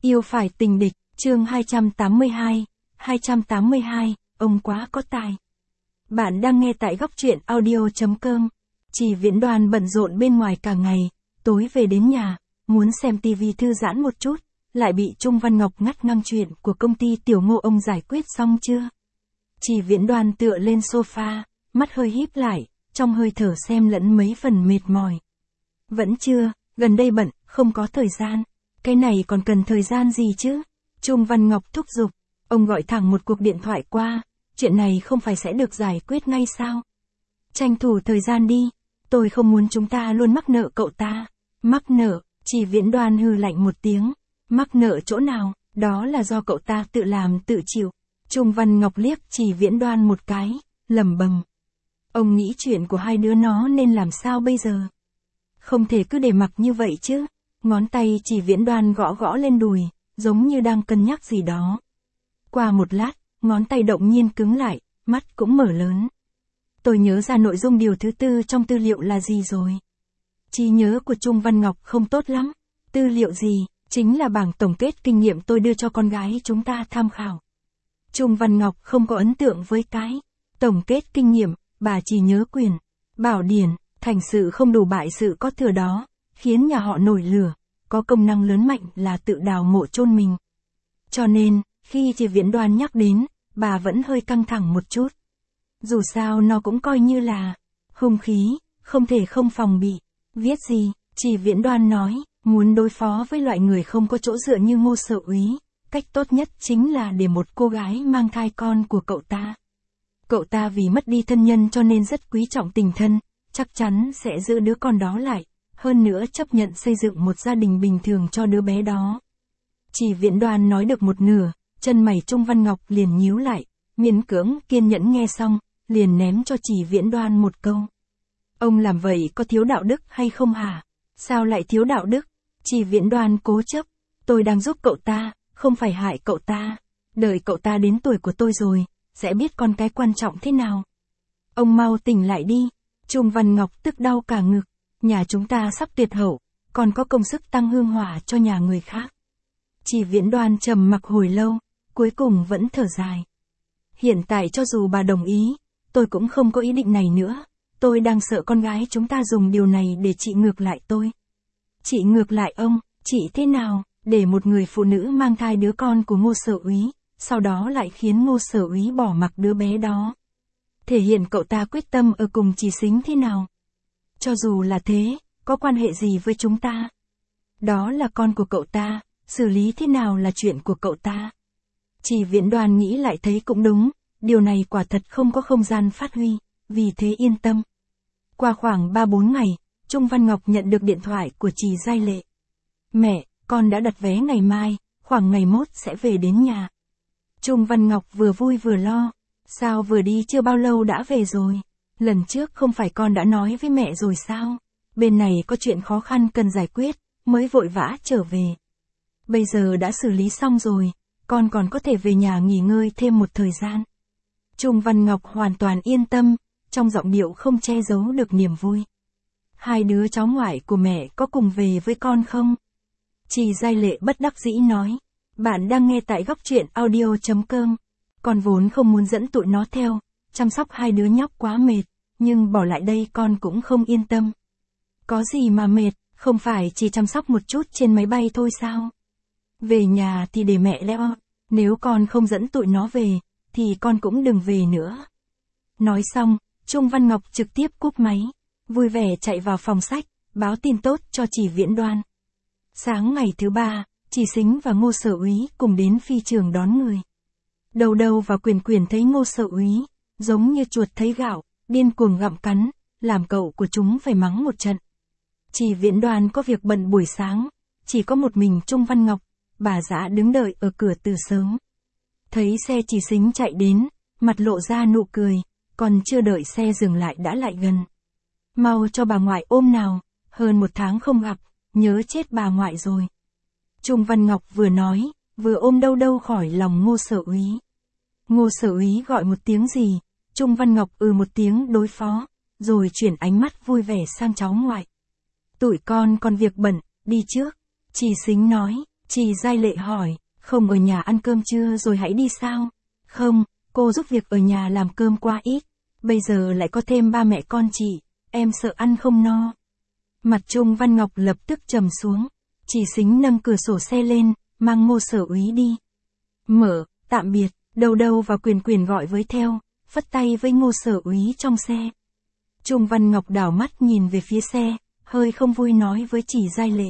Yêu phải tình địch, chương 282, ông quá có tài. Bạn đang nghe tại góc truyện audio.com. Chỉ Viễn Đoan bận rộn bên ngoài cả ngày, tối về đến nhà, muốn xem tivi thư giãn một chút, lại bị Trung Văn Ngọc ngắt ngang chuyện của công ty Tiểu Ngô ông giải quyết xong chưa. Chỉ Viễn Đoan tựa lên sofa, mắt hơi híp lại, trong hơi thở xem lẫn mấy phần mệt mỏi. Vẫn chưa, gần đây bận, không có thời gian. Cái này còn cần thời gian gì chứ? Trung Văn Ngọc thúc giục. Ông gọi thẳng một cuộc điện thoại qua. Chuyện này không phải sẽ được giải quyết ngay sao? Tranh thủ thời gian đi. Tôi không muốn chúng ta luôn mắc nợ cậu ta. Mắc nợ, Chỉ Viễn Đoan hừ lạnh một tiếng. Mắc nợ chỗ nào? Đó là do cậu ta tự làm tự chịu. Trung Văn Ngọc liếc Chỉ Viễn Đoan một cái, lẩm bẩm. Ông nghĩ chuyện của hai đứa nó nên làm sao bây giờ? Không thể cứ để mặc như vậy chứ. Ngón tay Chỉ Viễn Đoan gõ gõ lên đùi, giống như đang cân nhắc gì đó. Qua một lát, ngón tay động nhiên cứng lại, mắt cũng mở lớn. Tôi nhớ ra nội dung điều thứ 4 trong tư liệu là gì rồi. Trí nhớ của Trung Văn Ngọc không tốt lắm. Tư liệu gì? Chính là bảng tổng kết kinh nghiệm tôi đưa cho con gái chúng ta tham khảo. Trung Văn Ngọc không có ấn tượng với cái tổng kết kinh nghiệm, bà chỉ nhớ quyền, bảo điển, thành sự không đủ bại sự có thừa đó, khiến nhà họ nổi lửa, có công năng lớn mạnh là tự đào mộ chôn mình. Cho nên, khi Chỉ Viễn Đoan nhắc đến, bà vẫn hơi căng thẳng một chút. Dù sao nó cũng coi như là hung khí, không thể không phòng bị. Viết gì? Chỉ Viễn Đoan nói, muốn đối phó với loại người không có chỗ dựa như Ngô Sở Úy, cách tốt nhất chính là để một cô gái mang thai con của cậu ta. Cậu ta vì mất đi thân nhân cho nên rất quý trọng tình thân, chắc chắn sẽ giữ đứa con đó lại, hơn nữa chấp nhận xây dựng một gia đình bình thường cho đứa bé đó. Chỉ Viễn Đoan nói được một nửa, chân mày Trung Văn Ngọc liền nhíu lại, miễn cưỡng kiên nhẫn nghe xong, liền ném cho Chỉ Viễn Đoan một câu. Ông làm vậy có thiếu đạo đức hay không hả? Sao lại thiếu đạo đức? Chỉ Viễn Đoan cố chấp, tôi đang giúp cậu ta, không phải hại cậu ta. Đợi cậu ta đến tuổi của tôi rồi, sẽ biết con cái quan trọng thế nào. Ông mau tỉnh lại đi. Trung Văn Ngọc tức đau cả ngực. Nhà chúng ta sắp tuyệt hậu, còn có công sức tăng hương hỏa cho nhà người khác. Chỉ Viễn Đoan trầm mặc hồi lâu, cuối cùng vẫn thở dài. Hiện tại cho dù bà đồng ý, tôi cũng không có ý định này nữa. Tôi đang sợ con gái chúng ta dùng điều này để trị ngược lại tôi. Trị ngược lại ông, trị thế nào? Để một người phụ nữ mang thai đứa con của Ngô Sở Úy, sau đó lại khiến Ngô Sở Úy bỏ mặc đứa bé đó. Thể hiện cậu ta quyết tâm ở cùng Chỉ Sính thế nào? Cho dù là thế, có quan hệ gì với chúng ta? Đó là con của cậu ta, xử lý thế nào là chuyện của cậu ta. Chỉ Viễn Đoan nghĩ lại thấy cũng đúng, điều này quả thật không có không gian phát huy, vì thế yên tâm. Qua khoảng 3-4 ngày, Trung Văn Ngọc nhận được điện thoại của Chỉ Giai Lệ. Mẹ, con đã đặt vé ngày mai, khoảng ngày mốt sẽ về đến nhà. Trung Văn Ngọc vừa vui vừa lo. Sao vừa đi chưa bao lâu đã về rồi? Lần trước không phải con đã nói với mẹ rồi sao? Bên này có chuyện khó khăn cần giải quyết, mới vội vã trở về. Bây giờ đã xử lý xong rồi, con còn có thể về nhà nghỉ ngơi thêm một thời gian. Trung Văn Ngọc hoàn toàn yên tâm, trong giọng điệu không che giấu được niềm vui. Hai đứa cháu ngoại của mẹ có cùng về với con không? Chỉ Giai Lệ bất đắc dĩ nói. Bạn đang nghe tại góc truyện audio.com. Con vốn không muốn dẫn tụi nó theo, chăm sóc hai đứa nhóc quá mệt, nhưng bỏ lại đây con cũng không yên tâm. Có gì mà mệt, không phải chỉ chăm sóc một chút trên máy bay thôi sao? Về nhà thì để mẹ lo, nếu con không dẫn tụi nó về, thì con cũng đừng về nữa. Nói xong, Trung Văn Ngọc trực tiếp cúp máy, vui vẻ chạy vào phòng sách, báo tin tốt cho Chỉ Viễn Đoan. Sáng ngày thứ 3, Chỉ Sính và Ngô Sở Úy cùng đến phi trường đón người. Đầu đầu và Quyền thấy Ngô Sở Úy, giống như chuột thấy gạo, điên cuồng gặm cắn, làm cậu của chúng phải mắng một trận. Chỉ Viễn Đoan có việc bận buổi sáng, chỉ có một mình Trung Văn Ngọc, bà Dã đứng đợi ở cửa từ sớm. Thấy xe Chỉ Sính chạy đến, mặt lộ ra nụ cười, còn chưa đợi xe dừng lại đã lại gần. Mau cho bà ngoại ôm nào, hơn 1 tháng không gặp, nhớ chết bà ngoại rồi. Trung Văn Ngọc vừa nói, vừa ôm đâu khỏi lòng Ngô Sở Úy. Ngô Sở Úy gọi một tiếng gì, Trung Văn Ngọc một tiếng đối phó, rồi chuyển ánh mắt vui vẻ sang cháu ngoại. Tụi con còn việc bận, đi trước. Chỉ Sính nói, Chị Giai Lệ hỏi, không ở nhà ăn cơm trưa rồi hãy đi sao? Không, cô giúp việc ở nhà làm cơm quá ít, bây giờ lại có thêm ba mẹ con chị, em sợ ăn không no. Mặt Trung Văn Ngọc lập tức trầm xuống, Chỉ Sính nâng cửa sổ xe lên, mang Ngô Sở Úy đi. Mở, tạm biệt, Đầu Đầu và Quyền Quyền gọi với theo, phất tay với Ngô Sở Úy trong xe. Trung Văn Ngọc đảo mắt nhìn về phía xe, hơi không vui nói với Chỉ Giai Lệ.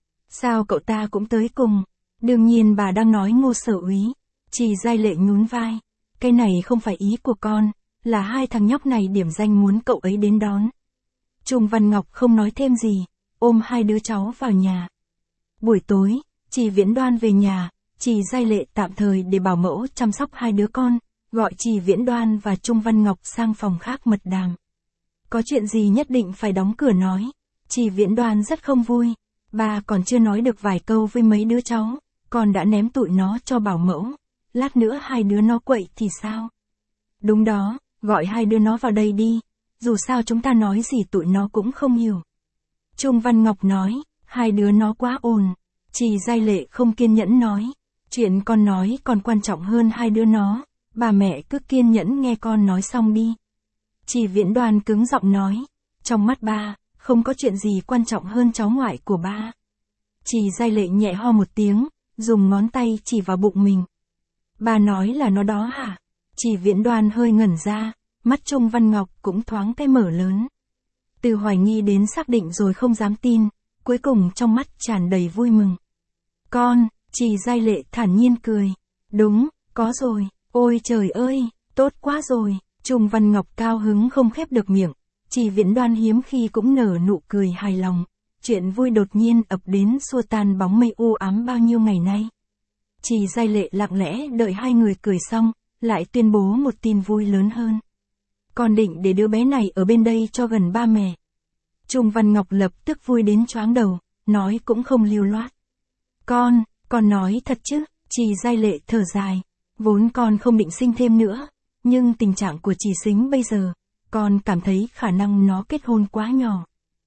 Sao cậu ta cũng tới cùng? Đương nhiên bà đang nói Ngô Sở Úy. Chỉ Giai Lệ nhún vai. Cái này không phải ý của con, là hai thằng nhóc này điểm danh muốn cậu ấy đến đón. Trung Văn Ngọc không nói thêm gì, ôm hai đứa cháu vào nhà. Buổi tối, Chỉ Viễn Đoan về nhà, Chỉ Giai Lệ tạm thời để bảo mẫu chăm sóc hai đứa con, gọi Chỉ Viễn Đoan và Trung Văn Ngọc sang phòng khác mật đàm. Có chuyện gì nhất định phải đóng cửa nói. Chỉ Viễn Đoan rất không vui. Bà còn chưa nói được vài câu với mấy đứa cháu, còn đã ném tụi nó cho bảo mẫu. Lát nữa hai đứa nó quậy thì sao? Đúng đó, gọi hai đứa nó vào đây đi. Dù sao chúng ta nói gì tụi nó cũng không hiểu. Trung Văn Ngọc nói, hai đứa nó quá ồn. Chỉ Giai Lệ không kiên nhẫn nói, chuyện con nói còn quan trọng hơn hai đứa nó. Bà mẹ cứ kiên nhẫn nghe con nói xong đi. Chỉ Viễn Đoan cứng giọng nói, trong mắt ba, không có chuyện gì quan trọng hơn cháu ngoại của ba. Chỉ Giai Lệ nhẹ ho một tiếng, dùng ngón tay chỉ vào bụng mình. Ba nói là nó đó hả? Chỉ Viễn Đoan hơi ngẩn ra, mắt Trung Văn Ngọc cũng thoáng cái mở lớn. Từ hoài nghi đến xác định rồi không dám tin, cuối cùng trong mắt tràn đầy vui mừng. Con, Chỉ Giai Lệ thản nhiên cười. Đúng, có rồi, ôi trời ơi, tốt quá rồi. Trung Văn Ngọc cao hứng không khép được miệng, Chỉ Viễn Đoan hiếm khi cũng nở nụ cười hài lòng. Chuyện vui đột nhiên ập đến xua tan bóng mây u ám bao nhiêu ngày nay. Chỉ Giai Lệ lặng lẽ đợi hai người cười xong, lại tuyên bố một tin vui lớn hơn. Con định để đứa bé này ở bên đây cho gần ba mẹ. Trung Văn Ngọc lập tức vui đến choáng đầu, nói cũng không lưu loát. Con nói thật chứ? Chỉ Giai Lệ thở dài, vốn con không định sinh thêm nữa, nhưng tình trạng của Chỉ Sính bây giờ, con cảm thấy khả năng nó kết hôn quá nhỏ.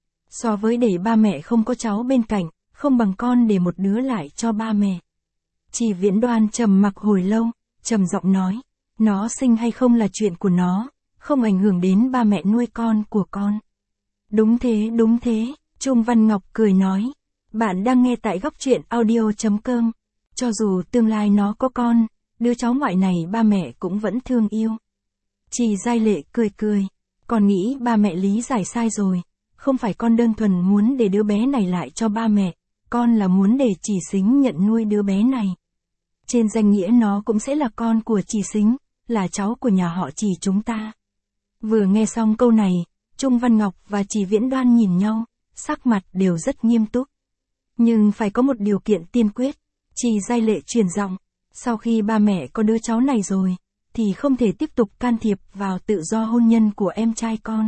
So với để ba mẹ không có cháu bên cạnh, không bằng con để một đứa lại cho ba mẹ. Chỉ Viễn Đoan trầm mặc hồi lâu, trầm giọng nói, nó sinh hay không là chuyện của nó, không ảnh hưởng đến ba mẹ nuôi con của con. Đúng thế, Trung Văn Ngọc cười nói, bạn đang nghe tại Góc Truyện Audio.com, cho dù tương lai nó có con, đứa cháu ngoại này ba mẹ cũng vẫn thương yêu. Chỉ Giai Lệ cười, con nghĩ ba mẹ lý giải sai rồi, không phải con đơn thuần muốn để đứa bé này lại cho ba mẹ, con là muốn để Chỉ Sính nhận nuôi đứa bé này. Trên danh nghĩa nó cũng sẽ là con của Chỉ Sính, là cháu của nhà họ Chỉ chúng ta. Vừa nghe xong câu này, Trung Văn Ngọc và Chỉ Viễn Đoan nhìn nhau, sắc mặt đều rất nghiêm túc. Nhưng phải có một điều kiện tiên quyết, Chỉ Giai Lệ truyền giọng, sau khi ba mẹ có đứa cháu này rồi, thì không thể tiếp tục can thiệp vào tự do hôn nhân của em trai con.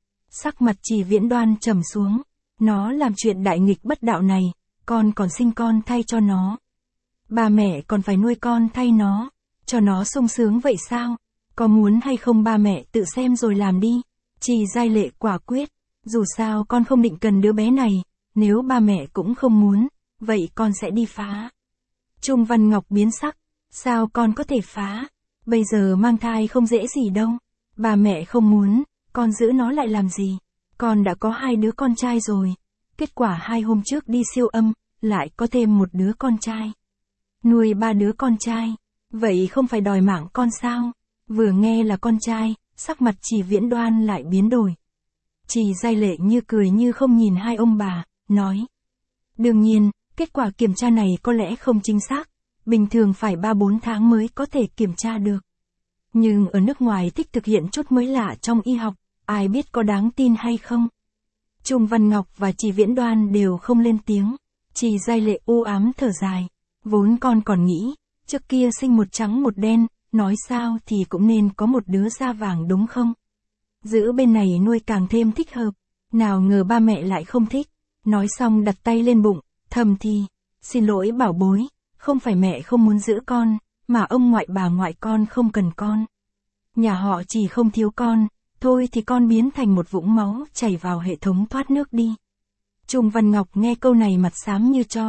Sắc mặt Chỉ Viễn Đoan trầm xuống, nó làm chuyện đại nghịch bất đạo này, con còn sinh con thay cho nó. Ba mẹ còn phải nuôi con thay nó, cho nó sung sướng vậy sao? Có muốn hay không ba mẹ tự xem rồi làm đi. Chỉ Giai Lệ quả quyết, dù sao con không định cần đứa bé này, nếu ba mẹ cũng không muốn, vậy con sẽ đi phá. Trung Văn Ngọc biến sắc, sao con có thể phá? Bây giờ mang thai không dễ gì đâu, ba mẹ không muốn, con giữ nó lại làm gì? Con đã có hai đứa con trai rồi, kết quả 2 hôm trước đi siêu âm, lại có thêm một đứa con trai. Nuôi 3 đứa con trai, vậy không phải đòi mạng con sao? Vừa nghe là con trai, sắc mặt Chỉ Viễn Đoan lại biến đổi. Chỉ Giai Lệ như cười như không nhìn hai ông bà, nói. Đương nhiên, kết quả kiểm tra này có lẽ không chính xác, bình thường phải 3-4 tháng mới có thể kiểm tra được. Nhưng ở nước ngoài thích thực hiện chút mới lạ trong y học, ai biết có đáng tin hay không? Trung Văn Ngọc và Chỉ Viễn Đoan đều không lên tiếng. Chỉ Giai Lệ u ám thở dài. Vốn con còn nghĩ, trước kia sinh một trắng một đen, nói sao thì cũng nên có một đứa da vàng đúng không? Giữ bên này nuôi càng thêm thích hợp, nào ngờ ba mẹ lại không thích. Nói xong đặt tay lên bụng, thầm thì, xin lỗi bảo bối, không phải mẹ không muốn giữ con, mà ông ngoại bà ngoại con không cần con. Nhà họ Chỉ không thiếu con, thôi thì con biến thành một vũng máu chảy vào hệ thống thoát nước đi. Trung Văn Ngọc nghe câu này mặt xám như tro,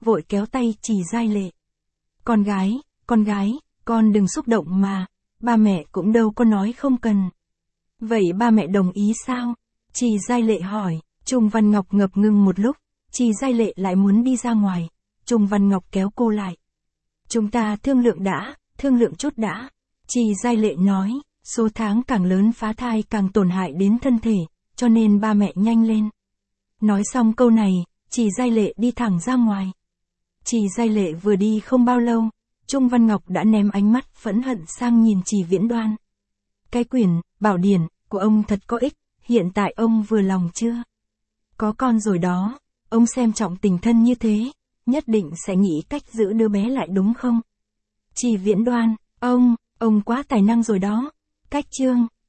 vội kéo tay Trì Giai Lệ. Con gái, con đừng xúc động mà, ba mẹ cũng đâu có nói không cần. Vậy ba mẹ đồng ý sao? Trì Giai Lệ hỏi. Trung Văn Ngọc ngập ngừng một lúc, Trì Giai Lệ lại muốn đi ra ngoài. Trung Văn Ngọc kéo cô lại. Chúng ta thương lượng chút đã. Trì Giai Lệ nói, số tháng càng lớn phá thai càng tổn hại đến thân thể, cho nên ba mẹ nhanh lên. Nói xong câu này, Trì Giai Lệ đi thẳng ra ngoài. Trì Giai Lệ vừa đi không bao lâu, Trung Văn Ngọc đã ném ánh mắt phẫn hận sang nhìn Trì Viễn Đoan. Cái quyển, bảo điển, của ông thật có ích, hiện tại ông vừa lòng chưa? Có con rồi đó, ông xem trọng tình thân như thế, nhất định sẽ nghĩ cách giữ đứa bé lại đúng không? Trì Viễn Đoan, ông quá tài năng rồi đó. Cách chương